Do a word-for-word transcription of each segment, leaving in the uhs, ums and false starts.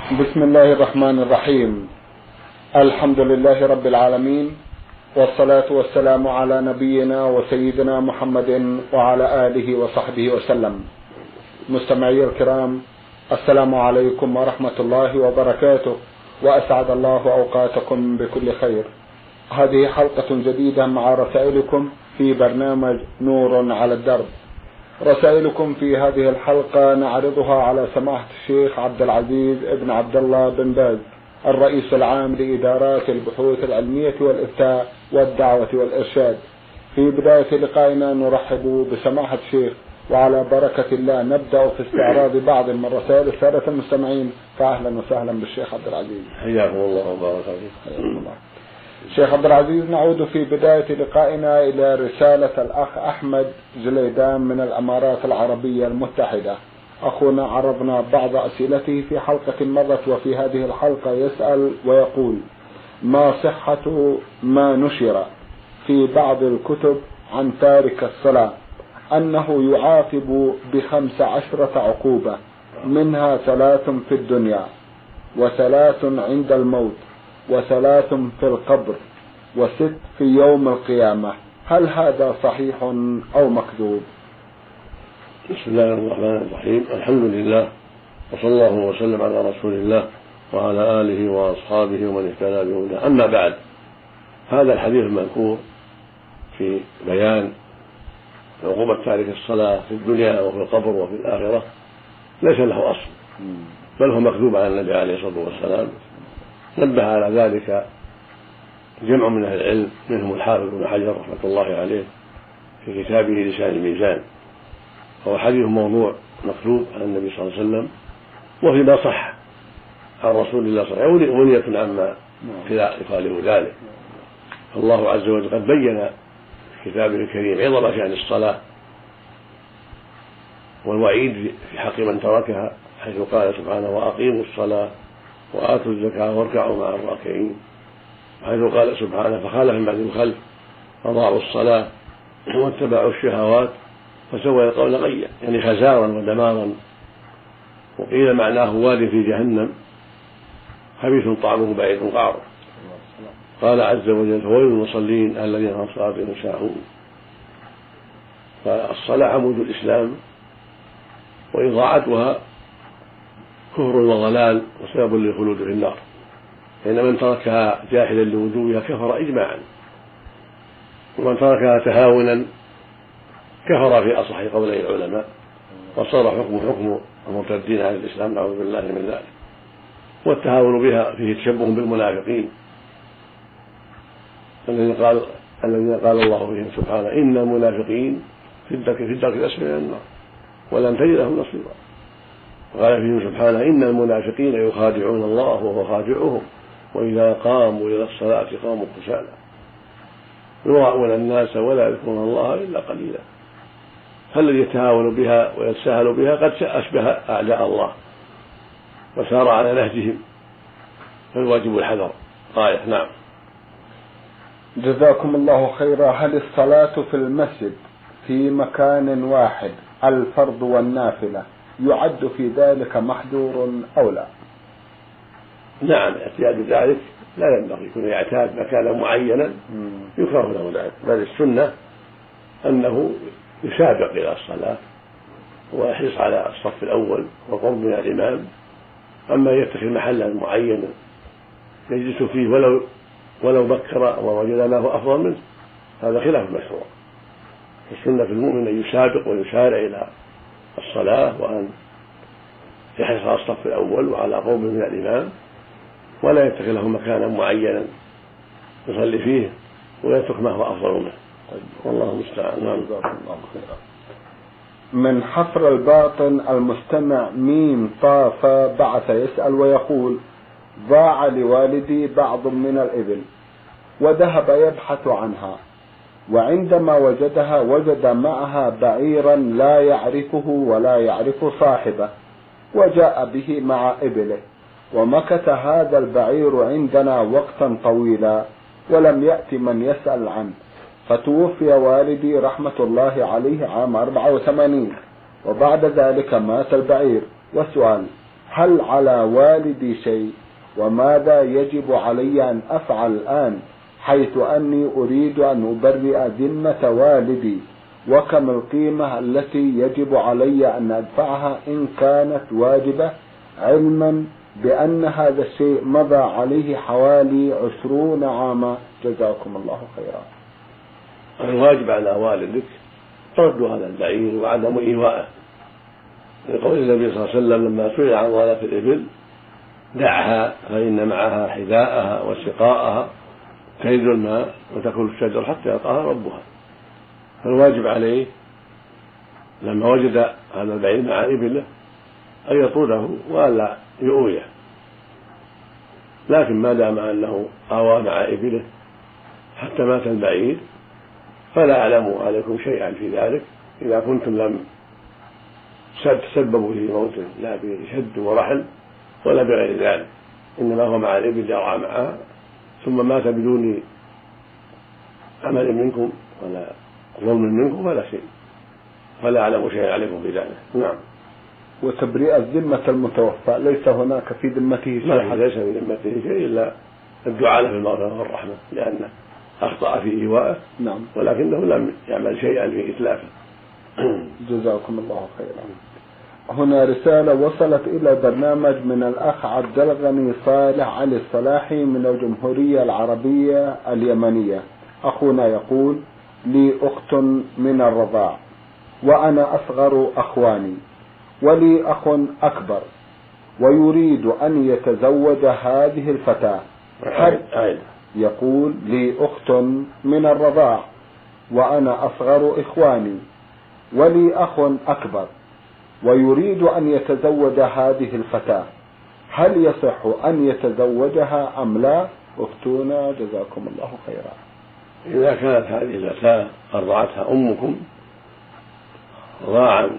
بسم الله الرحمن الرحيم. الحمد لله رب العالمين، والصلاة والسلام على نبينا وسيدنا محمد وعلى آله وصحبه وسلم. مستمعي الكرام، السلام عليكم ورحمة الله وبركاته، وأسعد الله أوقاتكم بكل خير. هذه حلقة جديدة مع رسائلكم في برنامج نور على الدرب. رسائلكم في هذه الحلقة نعرضها على سماحة الشيخ عبد العزيز ابن عبد الله بن باز، الرئيس العام لإدارات البحوث العلمية والإفتاء والدعوة والإرشاد. في بداية لقائنا نرحب بسماحة الشيخ، وعلى بركة الله نبدأ في استعراض بعض من رسائل السادة المستمعين. فأهلا وسهلا بالشيخ عبد العزيز. حياكم الله وبارك فيكم. شيخ عبد العزيز، نعود في بداية لقائنا إلى رسالة الأخ أحمد جليدان من الإمارات العربية المتحدة. أخونا عرضنا بعض أسئلته في حلقة مضت، وفي هذه الحلقة يسأل ويقول: ما صحة ما نشر في بعض الكتب عن تارك الصلاة أنه يعاقب بخمس عشرة عقوبة، منها ثلاث في الدنيا، وثلاث عند الموت، وثلاث في القبر، وست في يوم القيامة؟ هل هذا صحيح أو مكذوب؟ بسم الله الرحمن الرحيم. الحمد لله، وصلى الله وسلم على رسول الله وعلى آله وأصحابه ومن اهتدى بهداه. أما بعد، هذا الحديث المذكور في بيان عقوبة تارك الصلاة في الدنيا وفي القبر وفي الآخرة ليس له أصل، بل هو مكذوب على النبي عليه الصلاة والسلام. نبه على ذلك جمع من أهل العلم، منهم الحافظ بن حجر رحمة الله عليه في كتابه لسان الميزان. هو حديث موضوع مكذوب عن النبي صلى الله عليه وسلم، وفيما صح عن رسول الله صلى الله عليه وسلم وليكن عما يخالف ذلك. فالله عز وجل قد بين في كتابه الكريم عظم شأن الصلاة والوعيد في حق من تركها، حيث قال سبحانه: وأقيموا الصلاة وآتوا الزكاة واركعوا مع الراكعين، حيث قال سبحانه: فخالف من بعد الخلف أضاعوا الصلاة واتبعوا الشهوات فسوف يلقون غيا، يعني خسارا ودمارا. وقيل معناه واد في جهنم خبيث طعمه بعيد قعر. قال عز وجل: فويل للمصلين الذين هم صلاتهم ساهون. فالصلاة عمود الإسلام، وإضاعتها كفر وضلال وسبب للخلود في النار، فإن من تركها جاحدا لوجوبها كفر إجماعا، ومن تركها تهاونا كفر في أصح قولي العلماء، وصار حكم حكم المرتدين عن الإسلام، نعوذ بالله من ذلك. والتهاون بها فيه تشبه بالمنافقين الذين قال الذين قال الله فيهم سبحانه: إن المنافقين في الدرك في الدرك الأسفل من النار ولن تجد لهم نصيرا. وقال فيهم سبحانه: إن المنافقين يخادعون الله وهو خادعهم وإذا قاموا إلى الصلاة قاموا كسالى يراءون الناس ولا يذكرون الله إلا قليلا. فالذي يتهاون بها ويتساهل بها قد أشبه أعداء الله وسار على نهجهم، فالواجب الحذر غاية. نعم. جزاكم الله خيرا. هل الصلاة في المسجد في مكان واحد، الفرض والنافلة، يعد في ذلك محذور أو لا؟ نعم، اعتياد ذلك لا ينبغي، يكون يعتاد مكانا معينا يكره له ذلك، بل السنة أنه يسابق إلى الصلاة ويحرص على الصف الأول والقرب من الإمام. أما يتخذ محلا معينا يجلس فيه ولو ولو بكر ووجد ما هو أفضل منه، هذا خلاف المشروع. السنة في المؤمن أن يسابق ويسارع إلى الصلاة، وأن يحرص على الصف الأول وعلى قرب من الإمام، ولا يتخذ له مكانا معينا يصلي فيه ويترك ما هو أفضل منه. والله المستعان. من حفر الباطن المستمع ميم طاف بعث يسأل ويقول: ضاع لوالدي بعض من الإبل وذهب يبحث عنها، وعندما وجدها وجد معها بعيرا لا يعرفه ولا يعرف صاحبه، وجاء به مع إبله، ومكث هذا البعير عندنا وقتا طويلا ولم يأتي من يسأل عنه، فتوفي والدي رحمة الله عليه عام أربعة وثمانين، وبعد ذلك مات البعير. والسؤال: هل على والدي شيء؟ وماذا يجب علي أن أفعل الآن، حيث أني أريد أن أبرئ ذمة والدي؟ وكم القيمة التي يجب علي أن أدفعها إن كانت واجبة، علما بأن هذا الشيء مضى عليه حوالي عشرون عاما؟ جزاكم الله خيرا. الواجب على والدك رد هذا البعير وعدم إيواءه، لقول النبي صلى الله عليه وسلم لما سئل عن ضلالة الإبل: دعها فإن معها حذاءها وسقاءها تجد الماء وتأكل الشجر حتى يلقاها ربها. فالواجب عليه لما وجد هذا البعير مع إبله أن يطرده وألا يؤويه، لكن ما دام أنه آوى مع إبله حتى مات البعير فلا أعلم عليكم شيئا في ذلك، إذا كنتم لم تسببوا في موته لا بشد ورحل ولا بغير ذلك، إنما هو مع الإبل يرعى معها ثم مات بدون عمل منكم ولا ظلم منكم فلا شيء، فلا أعلم شيئا عليكم في ذلك. نعم. وتبرئة ذمة المتوفى ليس هناك في ذمته شيء؟ ليس في ذمته شيء إلا الدعاء له بالمغفرة والرحمة، لأنه أخطأ في إيوائه. نعم. ولكنه لم يعمل شيئا في إتلافه. جزاكم الله خيرا. هنا رسالة وصلت إلى برنامج من الأخ عبد الغني صالح علي الصلاحي من الجمهورية العربية اليمنية. أخونا يقول: لي أخت من الرضاع وأنا أصغر أخواني، ولي أخ أكبر ويريد أن يتزوج هذه الفتاة. يقول: لي أخت من الرضاع وأنا أصغر إخواني ولي أخ أكبر ويريد أن يتزوج هذه الفتاة، هل يصح أن يتزوجها أم لا؟ افتونا جزاكم الله خيرا. إذا كانت هذه الفتاة أرضعتها أمكم رضاعا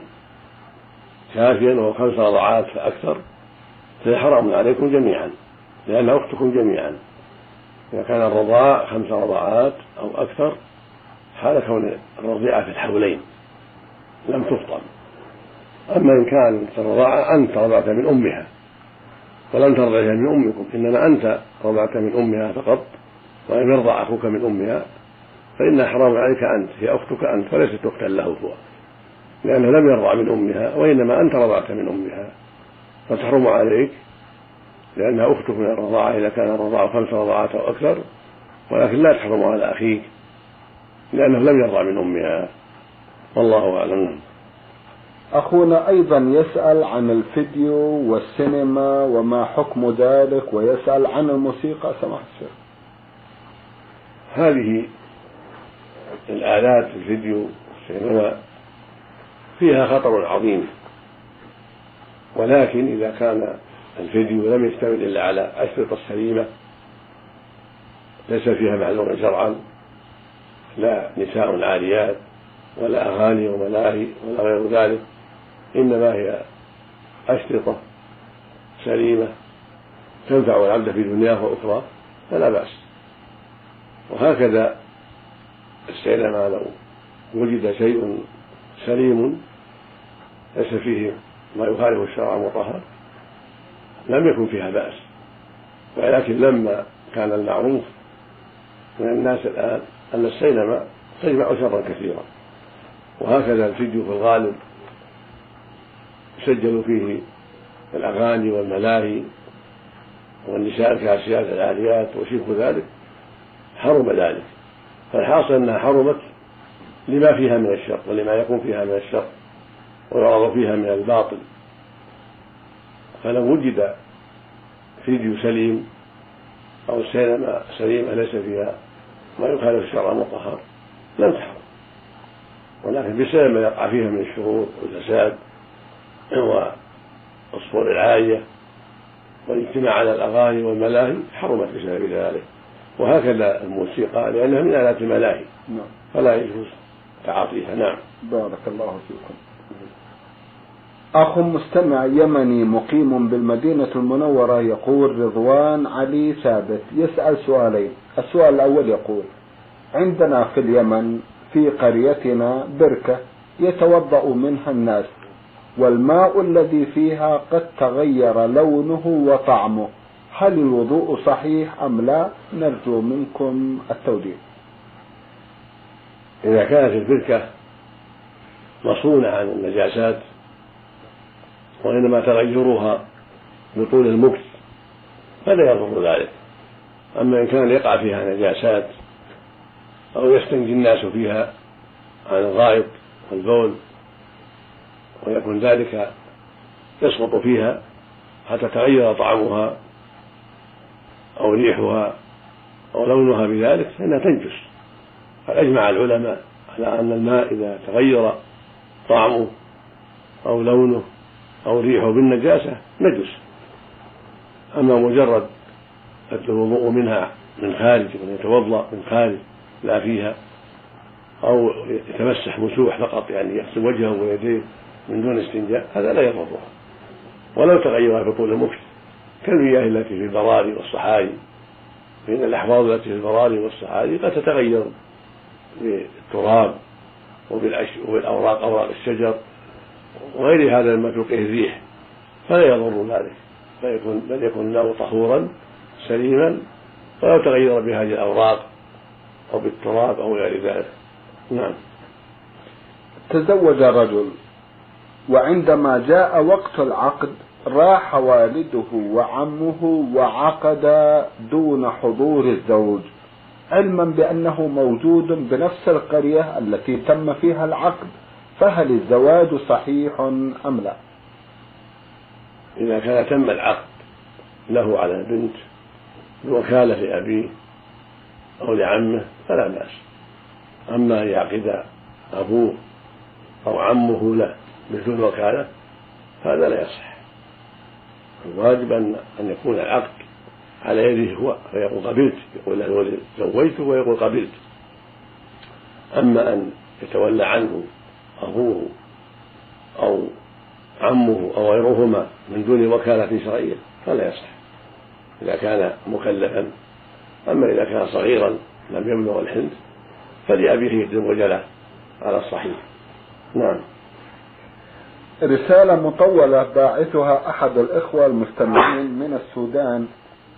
كافيا وهو خمس رضعات فأكثر فحرام عليكم جميعا لأنها أختكم جميعا. إذا كان الرضاع خمس رضعات أو أكثر حال كون الرضيعة في الحولين لم تفطم. أما إن كانت الرضاعة أنت رضعت من أمها ولم ترضعها من أمكم، إنما أنت رضعت من أمها فقط ولم يرضع أخوك من أمها، فإنها حرام عليك أنت، هي أختك أنت وليست أختا له هو، لأنه لم يرضع من أمها وإنما أنت رضعت من أمها، فتحرم عليك لأنها أختك من الرضاعة إذا كان الرضاع خمس رضعات أو أكثر، ولكن لا تحرم على أخيك لأنه لم يرضع من أمها. والله أعلم. أخونا أيضا يسأل عن الفيديو والسينما وما حكم ذلك، ويسأل عن الموسيقى. سماحة الشيخ، هذه الآلات الفيديو والسينما فيها خطر عظيم، ولكن إذا كان الفيديو لم يشتمل إلا على أشرطة السليمة ليس فيها معذور شرعا، لا نساء عاريات ولا أغاني وملاهي ولا غير ذلك، إنما هي أشرطة سليمة تنفع العبد في دنياه وأخرى فلا بأس. وهكذا السينما لو وجد شيء سليم ليس فيه ما يخالف الشرع المطهر لم يكن فيها بأس، ولكن لما كان المعروف من الناس الآن أن السينما تجمع شرا كثيرا، وهكذا الفيديو في الغالب يسجل فيه الأغاني والملاهي والنساء الكاسيات العاريات وشبه ذلك، حرم ذلك. فالحاصل أنها حرمت لما فيها من الشر ولما يكون فيها من الشر ويعرض فيها من الباطل. فلو وجد فيديو سليم أو السينما سليمة ليس فيها ما يخالف الشرع المطهر لم تحرم، ولكن بسبب ما يقع فيها من الشرور والفساد والصور العالية والاجتماع على الأغاني والملاهي حرمت بسبب ذلك. وهكذا الموسيقى لأنها من آلات الملاهي فلا يجوز تعاطيها. نعم. بارك الله فيكم. أخ مستمع يمني مقيم بالمدينة المنورة يقول: رضوان علي ثابت، يسأل سؤالين. السؤال الأول يقول: عندنا في اليمن في قريتنا بركة يتوضأ منها الناس، والماء الذي فيها قد تغير لونه وطعمه، هل الوضوء صحيح أم لا؟ نرجو منكم التوضيح. إذا كانت البركة مصونة عن النجاسات وإنما تغيرها بطول المكث فلا يضر ذلك. أما إن كان يقع فيها نجاسات أو يستنجي الناس فيها عن الغائط والبول ويكون ذلك يسقط فيها حتى تغير طعمها أو ريحها أو لونها بذلك فإنها تنجس. فأجمع العلماء على أن الماء إذا تغير طعمه أو لونه أو ريحه بالنجاسة نجس. أما مجرد الوضوء منها من خارج من يتوضأ من خارج لا فيها أو يتمسح مسوح فقط يعني يغسل وجهه ويديه من دون استنجاء هذا لا يضره ولو تغير في طول المكث كالمياه التي في البراري والصحاري، فإن الأحواض التي في البراري والصحاري قد تتغير بالتراب وبالأوراق أوراق الشجر وغير هذا مما تلقيه الريح فلا يضر ذلك، بل يكون الماء طهورا سليما ولو تغير بهذه الأوراق أو بالتراب أو غير ذلك. نعم. تزوج رجل وعندما جاء وقت العقد راح والده وعمه وعقد دون حضور الزوج علما بأنه موجود بنفس القرية التي تم فيها العقد، فهل الزواج صحيح أم لا؟ إذا كان تم العقد له على البنت بوكالة لأبيه أو لعمه فلا بأس. أما أن يعقد أبوه أو عمه له بدون وكالة هذا لا يصح. الواجب أن يكون العقد على يده هو فيقول قبلت، يقول له زوجته ويقول قبلت. أما أن يتولى عنه أبوه أو عمه أو غيرهما من دون وكالة شرعية فلا يصح إذا كان مكلفا. أما إذا كان صغيرا لم يبلغ الحنث فلأبيه يتزوج له على الصحيح. نعم. رسالة مطولة باعثها أحد الإخوة المستمعين من السودان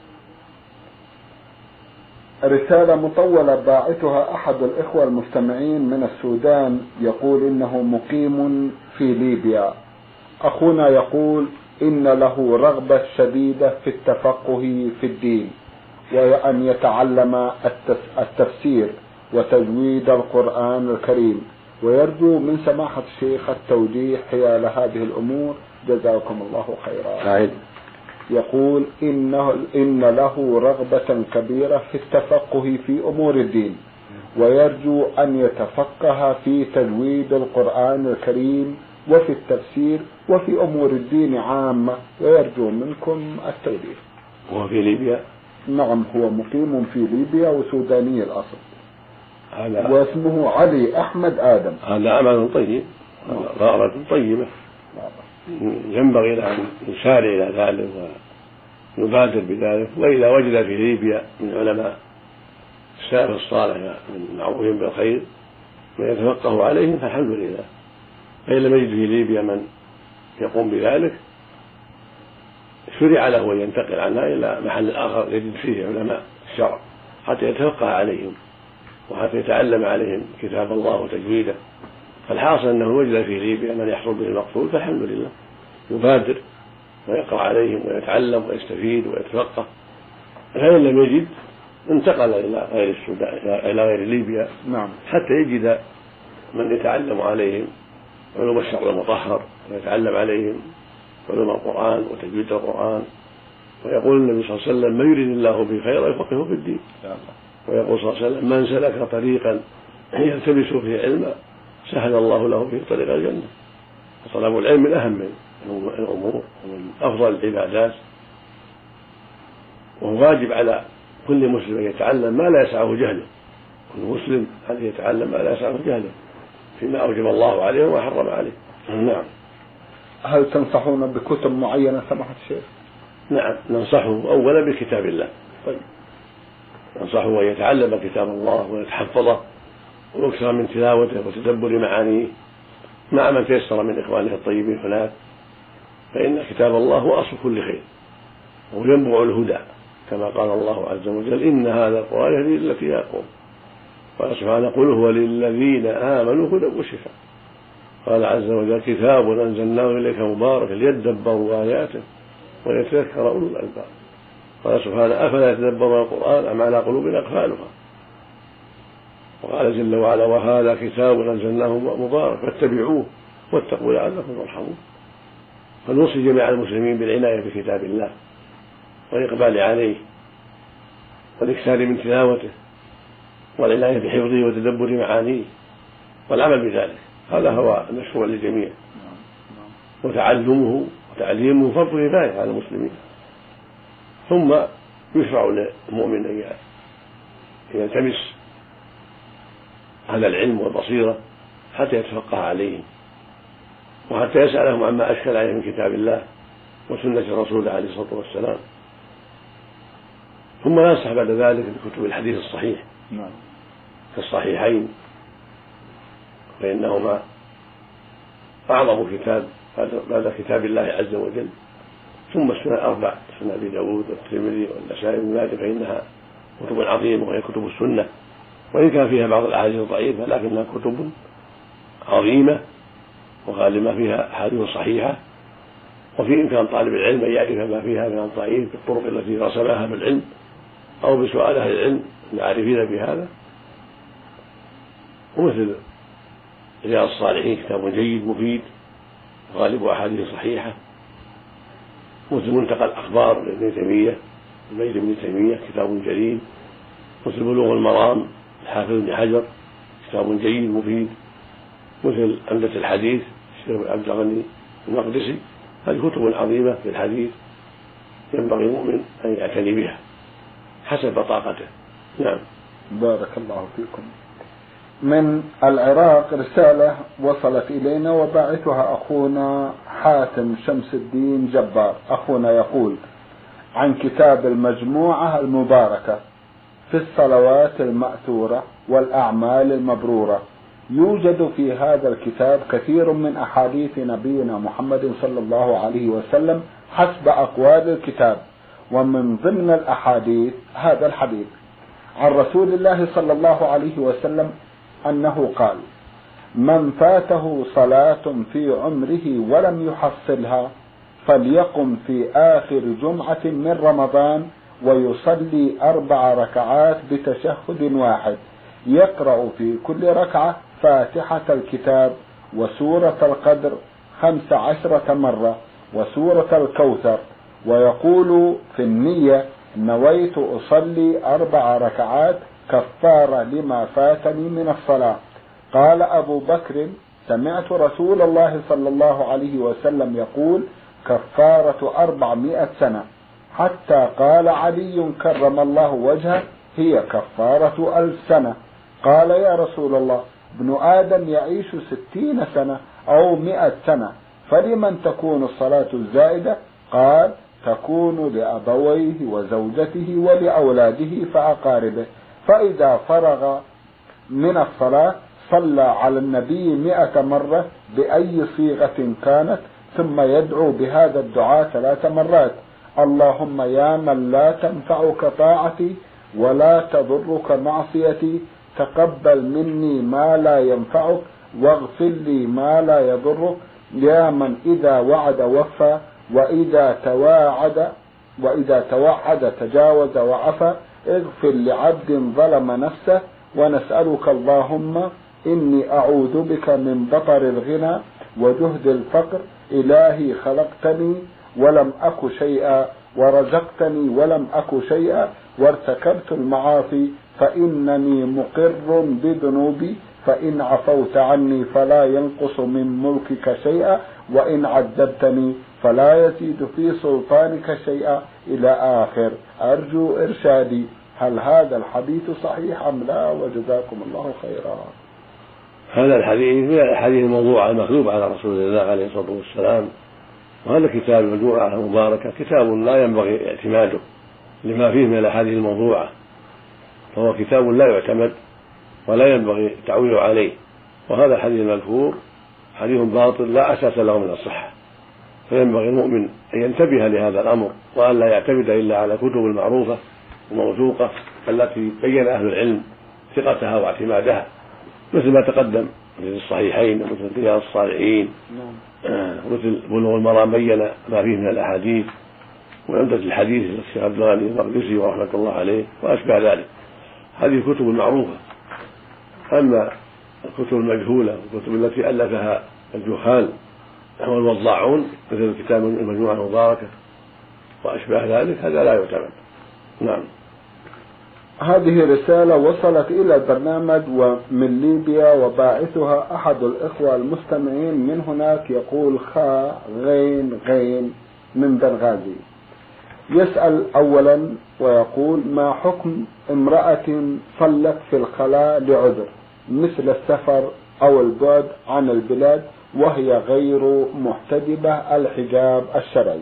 رسالة مطولة باعثها أحد الإخوة المستمعين من السودان يقول إنه مقيم في ليبيا. أخونا يقول إن له رغبة شديدة في التفقه في الدين وأن يتعلم التفسير وتجويد القرآن الكريم، ويرجو من سماحة الشيخ التوجيه حيال هذه الأمور جزاكم الله خيرا. يقول إنه إن له رغبة كبيرة في التفقه في أمور الدين ويرجو أن يتفقه في تجويد القرآن الكريم وفي التفسير وفي أمور الدين عامة، ويرجو منكم التوجيه. هو في ليبيا؟ نعم، هو مقيم في ليبيا وسوداني الأصل، هذا واسمه علي أحمد آدم. هذا عمل طيب، غارة طيبة، ينبغي أن يسارع إلى ذلك ويبادر بذلك. وإذا وجد في ليبيا من علماء السلف الصالح من معروفين بالخير من يتفقه عليهم فالحمد لله. فإن لم يجد في ليبيا من يقوم بذلك شرع له أن ينتقل عنها إلى محل آخر يجد فيه علماء الشرع حتى يتفقه عليهم وحتى يتعلم عليهم كتاب الله وتجويده. فالحاصل أنه وجد في ليبيا من يحصل به المقصود فالحمد لله يبادر ويقرأ عليهم ويتعلم ويستفيد ويتفقه. فإن لم يجد انتقل إلى غير السودان إلى غير ليبيا نعم. حتى يجد من يتعلم عليهم علوم الشرع المطهر ويتعلم عليهم علوم القرآن وتجويد القرآن. ويقول النبي صلى الله عليه وسلم: من يريد الله به خيرا يفقهه في الدين. ويقول صلى الله عليه وسلم: من سلك طريقا يلتمس فيه علما سهل الله له به طريق الجنة. فطلب العلم من أهم الأمور ومن أفضل العبادات، وهو واجب على كل مسلم أن يتعلم ما لا يسعه جهله. كل مسلم أن يتعلم ما لا يسعه جهله فيما أوجب الله عليه وما حرم عليه. نعم. هل تنصحون بكتب معينة سماحة الشيخ؟ نعم، ننصحه أولا بكتاب الله. طيب. ننصحه أن يتعلم كتاب الله ويتحفظه ويكثر من تلاوته وتدبر معانيه مع من تيسر من إخوانه الطيبين هناك، فإن كتاب الله هو أصل كل خير وينبع الهدى، كما قال الله عز وجل: إن هذا القرآن يهدي للتي هي أقوم. قال سبحانه: قل هو للذين آمنوا هدى وشفاء. قال عز وجل: كتاب أنزلناه إليك مبارك ليدبروا آياته ويتذكر أولو الألباب. قال سبحانه: أفلا يتدبرون القرآن أم على قلوب أقفالها. وقال جل وعلا: وهذا كتاب أنزلناه مبارك فاتبعوه واتقوا لعلكم ترحمون. فنوصي جميع المسلمين بالعناية بكتاب الله والإقبال عليه والإكثار من تلاوته والعناية بحفظه وتدبر معانيه والعمل بذلك. هذا هو المشروع للجميع، وتعلمه وتعليمه فرض كفاية على المسلمين. ثم يشرع للمؤمن أن يلتمس هذا العلم والبصيرة حتى يتفقه عليهم، وحتى يسألهم عما أشكل عليه من كتاب الله وسنة الرسول عليه الصلاة والسلام. ثم ننصح بعد ذلك بكتب الحديث الصحيح في الصحيحين، فإنهما أعظم كتاب بعد كتاب الله عز وجل، ثم السنن الأربع: سنن أبي داود والترمذي والنسائي وابن ماجه، فإنها كتب عظيمة وهي كتب السنة، وإن كان فيها بعض الأحاديث الضعيفة لكنها كتب عظيمة وغالبا فيها أحاديث صحيحة. وفي إمكان طالب العلم أن يعرف ما فيها من الضعيف بالطرق التي رسمها بالعلم أو بسؤال أهل العلم العارفين بهذا. ومثل رياض الصالحين كتاب جيد مفيد غالب أحاديث صحيحة. مثل منتقى الأخبار لابن تيمية الميت ابن تيمية كتاب جليل. مثل بلوغ المرام الحافظ ابن حجر كتاب جيد مفيد. مثل عمدة الحديث الشيخ عبد الغني المقدسي. هذه كتب عظيمة في الحديث ينبغي المؤمن أن يعتني بها حسب طاقته. نعم. بارك الله فيكم. من العراق رسالة وصلت إلينا وباعثها أخونا حاتم شمس الدين جبار. أخونا يقول عن كتاب المجموعة المباركة في الصلوات المأثورة والأعمال المبرورة. يوجد في هذا الكتاب كثير من أحاديث نبينا محمد صلى الله عليه وسلم حسب أقوال الكتاب، ومن ضمن الأحاديث هذا الحديث عن رسول الله صلى الله عليه وسلم أنه قال: من فاته صلاة في عمره ولم يحصلها فليقم في آخر جمعة من رمضان ويصلي أربع ركعات بتشهد واحد، يقرأ في كل ركعة فاتحة الكتاب وسورة القدر خمس عشرة مرة وسورة الكوثر، ويقول في النية: نويت أصلي أربع ركعات كفارة لما فاتني من الصلاة. قال أبو بكر: سمعت رسول الله صلى الله عليه وسلم يقول: كفارة أربعمائة سنة. حتى قال علي كرم الله وجهه: هي كفارة ألف سنة. قال: يا رسول الله، ابن آدم يعيش ستين سنة أو مئة سنة، فلمن تكون الصلاة الزائدة؟ قال: تكون لأبويه وزوجته ولأولاده فأقاربه. فإذا فرغ من الصلاة صلى على النبي مئة مرة بأي صيغة كانت، ثم يدعو بهذا الدعاء ثلاث مرات: اللهم يا من لا تنفعك طاعتي ولا تضرك معصيتي، تقبل مني ما لا ينفعك واغفر لي ما لا يضرك، يا من إذا وعد وفى وإذا تواعد وإذا توعد تجاوز وعفى، اغفر لعبد ظلم نفسه. ونسألك اللهم إني أعوذ بك من بطر الغنى وجهد الفقر، إلهي خلقتني ولم أك شيئا ورزقتني ولم أك شيئا وارتكبت المعاصي فإنني مقر بذنوبي، فإن عفوت عني فلا ينقص من ملكك شيئا وإن عذبتني فلا يزيد في سلطانك شيئا إلى آخر. أرجو إرشادي، هل هذا الحديث صحيح أم لا؟ وجزاكم الله خيرا. هذا الحديث من الحديث الموضوع المكذوب على رسول الله عليه الصلاة والسلام. وهذا كتاب المجموعة المباركة كتاب لا ينبغي اعتماده لما فيه من الأحاديث الموضوعة، فهو كتاب لا يعتمد ولا ينبغي التعويل عليه. وهذا الحديث المذكور حديث باطل لا أساس له من الصحة، فينبغي المؤمن أن ينتبه لهذا الأمر وأن لا يعتمد إلا على كتب المعروفة الموثوقة التي بين أهل العلم ثقتها واعتمادها، مثل ما تقدم مثل الصحيحين ومثل رياض الصالحين ومثل بلوغ المرام بين ما فيه من الأحاديث، وعمدة الحديث للشيخ عبد الغني المقدسي ورحمة الله عليه وأشبه ذلك. هذه الكتب المعروفة. أما الكتب المجهولة والكتب التي ألفها الجهال والوضاعون مثل كتاب المجموعة المباركة وأشبه ذلك هذا لا يعتمد. نعم. هذه رسالة وصلت إلى البرنامج ومن ليبيا، وباعثها أحد الإخوة المستمعين من هناك، يقول خاء غين غين من بنغازي. يسأل أولا ويقول: ما حكم امرأة صلت في الخلاء لعذر مثل السفر أو البعد عن البلاد وهي غير محتجبة الحجاب الشرعي؟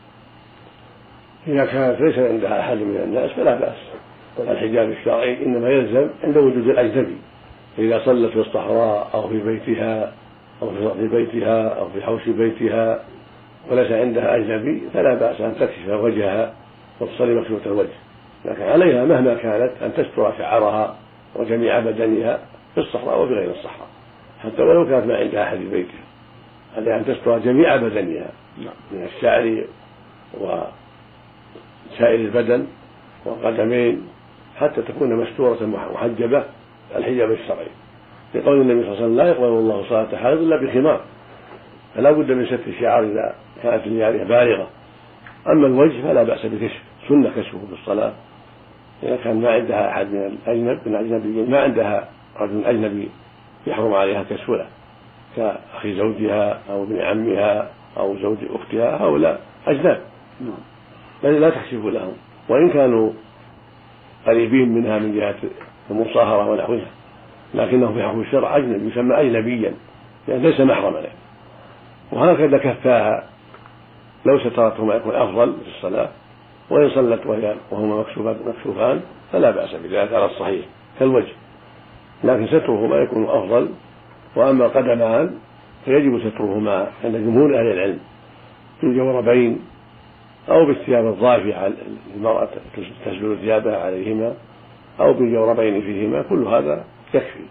إذا كانت ليس عندها أحد من الناس فلا بأس. الحجاب الشرعي إنما يلزم عند وجود الأجنبي، إذا صلت في الصحراء أو في بيتها أو في سطح بيتها أو في حوش بيتها وليس عندها أجنبي فلا بأس أن تكشف وجهها وتصلي مكشوفة الوجه، لكن عليها مهما كانت أن تستر شعرها وجميع بدنها في الصحراء وفي غير الصحراء، حتى ولو كانت ما عندها أحد في بيتها، عليها أن تستر جميع بدنها من الشعر وسائر البدن والقدمين حتى تكون مستورة محجبة الحجاب الشرعي، لقول النبي صلى الله عليه وسلم: لا يقبل الله صلاة حائض إلا بخمار، فلا بد من ستر الشعر إذا كانت الجارية بالغة. أما الوجه فلا بأس بكشف، سنة كشفه في الصلاة إذا كان ما عندها أحد من الأجنب من الأجنبيين، ما عندها رجل أجنبي يحرم عليها كشفه كأخي زوجها أو ابن عمها أو زوج أختها، هؤلاء أجناب بل لا تكشف لهم، وإن كانوا قريبين منها من جهة المصاهرة ونحوها، لكنه في حكم الشرع أجنبي يسمى أجنبيا يعني ليس محرما له. وهكذا كفاها لو سترتهما يكون أفضل في الصلاة، وإن صلت وهي وهما مكشوفان فلا بأس بذلك على الصحيح كالوجه، لكن سترهما يكون أفضل. وأما القدمان فيجب سترهما عند جمهور أهل العلم بالجوربين أو بالثياب الضافية المرأة تسبل ثيابها عليهما أو بالجوربين فيهما، كل هذا يكفي.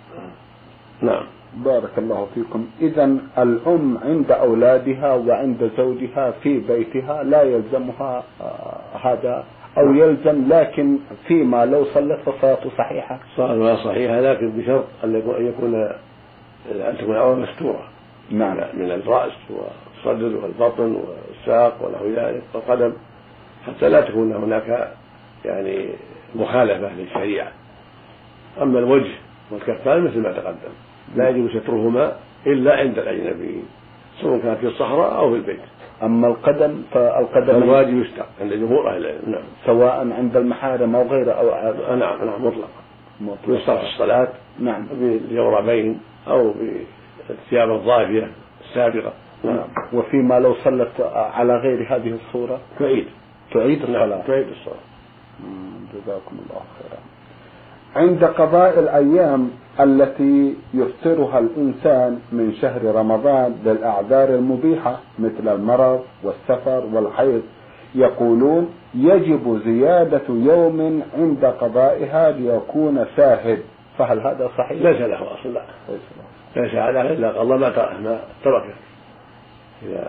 نعم. بارك الله فيكم. إذن الأم عند أولادها وعند زوجها في بيتها لا يلزمها هذا أو يلزم، لكن فيما لو صلت فصلاته صحيحة؟ صلاة صحيحة، لكن بشرط أن يكون أن تكون عورة مستورة. نعم. من الرأس والصدر والبطن والساق ونحو ذلك والقدم، حتى لا تكون هناك يعني مخالفة للشريعة. أما الوجه والكفان مثل ما تقدم لا يجب سترهما إلا عند الأجنبيين سواء كانت في الصحراء أو في البيت. أما القدم فالقدم الواجب يستر عند جمهور أهل العلم. نعم. سواء عند المحارم أو غيره أو آه نعم نعم مطلقا يستر في الصلاة. نعم. بالجوربين أو بالثياب الضافية السابقة. نعم. وفيما لو صلت على غير هذه الصورة تعيد تعيد الصلاة. نعم. تعيد الصلاة. جزاكم الله خيرا. عند قضاء الأيام التي يفطرها الإنسان من شهر رمضان للأعذار المبيحة مثل المرض والسفر والحيض، يقولون يجب زيادة يوم عند قضائها ليكون شاهد، فهل هذا صحيح؟ ليس له أصل، لا ليس على إلا قضى ما تركه. إذا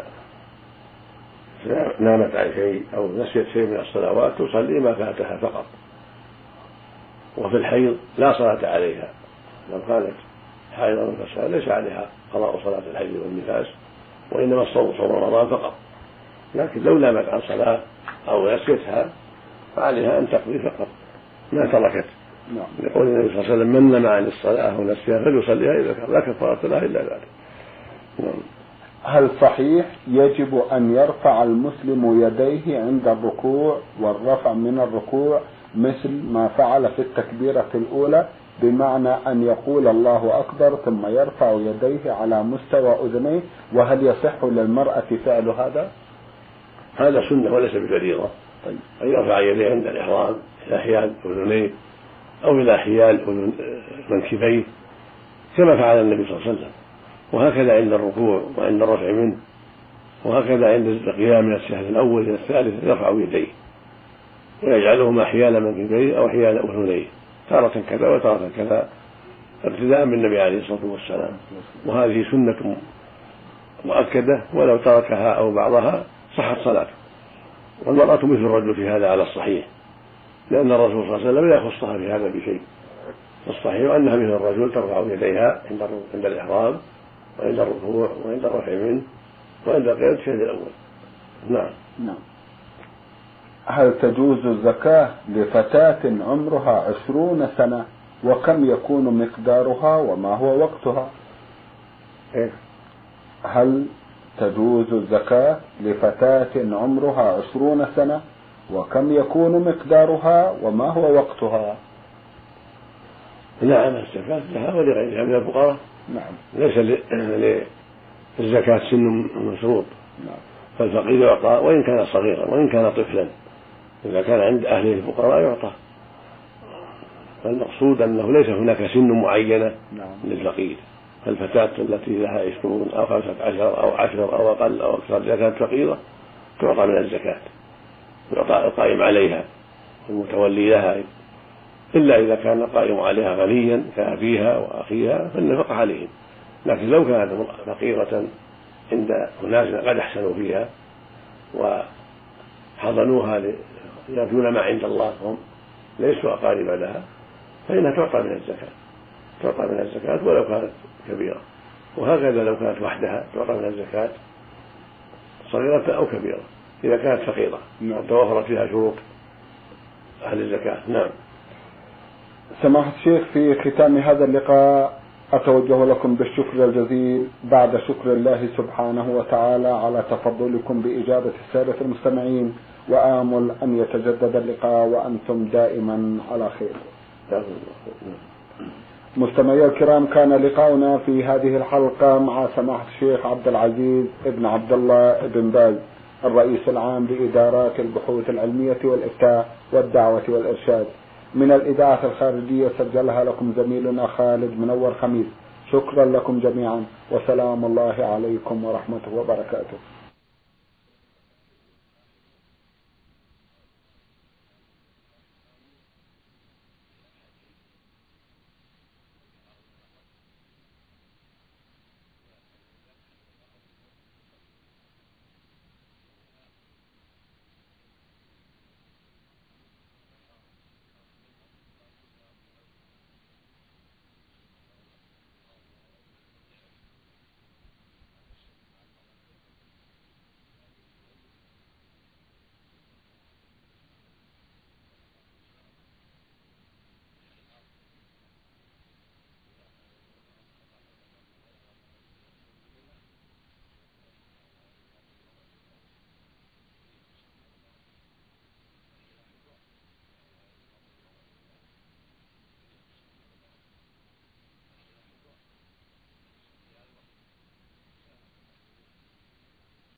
نامت على شيء أو نسيت شيء من الصلوات تصلي ما فاتها فقط. وفي الحيض لا صلاة عليها، لو كانت حائضا نفسها ليس عليها قضاء صلاة الحيض والنفاس، وإنما الصوم صوم رمضان فقط. لكن لو نامت عن صلاة أو نسيتها فعليها أن تقضي فقط ما تركت. نعم. يقول النبي صلى الله عليه وسلم: من نام عن الصلاة أو نسيها فليصليها إذا كان لا كفارة لها إلا ذلك. نعم. هل صحيح يجب أن يرفع المسلم يديه عند الركوع والرفع من الركوع مثل ما فعل في التكبيرة الأولى، بمعنى أن يقول الله أكبر ثم يرفع يديه على مستوى أذنيه؟ وهل يصح للمرأة فعل هذا؟ هذا سنة وليس بفريضة. طيب. أن يرفع يديه عند الإحرام إلى حيال أذنيه أو إلى حيال منكبيه كما فعل النبي صلى الله عليه وسلم، وهكذا عند الركوع وعند الرفع منه، وهكذا عند القيام من السهل الأول إلى الثالث يرفع يديه ويجعلهما حيال منكبيه أو حيال أذنيه، تارة كذا وتارة كذا، ابتداء بالنبي عليه الصلاة والسلام. وهذه سنة مؤكدة، ولو تركها أو بعضها صحت صلاته. والمرأة مثل الرجل في هذا على الصحيح، لأن الرسول صلى الله عليه وسلم لا يخصها في هذا بشيء. الصحيح أنها مثل الرجل ترفع يديها عند الإحرام وعند الركوع وعند الرفع منه وعند قيام الشهد الأول. نعم. نعم. هل تجوز الزكاة لفتاة عمرها عشرون سنة؟ وكم يكون مقدارها وما هو وقتها؟ إيه؟ هل تجوز الزكاة لفتاة عمرها عشرون سنة؟ وكم يكون مقدارها وما هو وقتها؟ نعم، الزكاة لها ولغيرها من الفقراء. نعم. ليس للزكاة سن مشروط. نعم. فالفقير يعطى وإن كان صغيرا وإن كان طفلا، إذا كان عند أهله الفقراء يعطى. فالمقصود أنه ليس هناك سن معينة نعم. للفقير. فالفتاة التي لها عشرون أو خمسة عشر أو عشر أو أقل أو أكثر إذا كانت فقيرة تعطى من الزكاة، يعطى القائم عليها المتولي لها، إلا إذا كان القائم عليها غنيا كأبيها وأخيها فالنفقة عليهم. لكن لو كانت فقيرة عند أناس قد أحسنوا فيها وحضنوها يرجون ما عند الله هم ليسوا أقارب لها فإنها تعطى من الزكاة، تعطى من الزكاة ولو كانت كبيرة. وهكذا لو كانت وحدها تعطى من الزكاة صغيرة أو كبيرة إذا كانت فقيرة وتوفرت فيها شروط أهل الزكاة. نعم. سماحة الشيخ، في ختام هذا اللقاء أتوجه لكم بالشكر الجزيل بعد شكر الله سبحانه وتعالى على تفضلكم بإجابة السادة المستمعين، وآمل أن يتجدد اللقاء وأنتم دائما على خير. مستمعي الكرام، كان لقاؤنا في هذه الحلقة مع سماحة الشيخ عبد العزيز ابن عبد الله ابن باز، الرئيس العام لإدارات البحوث العلمية والإفتاء والدعوة والإرشاد. من الإذاعة الخارجية سجلها لكم زميلنا خالد منور خميس. شكرا لكم جميعا، وسلام الله عليكم ورحمته وبركاته.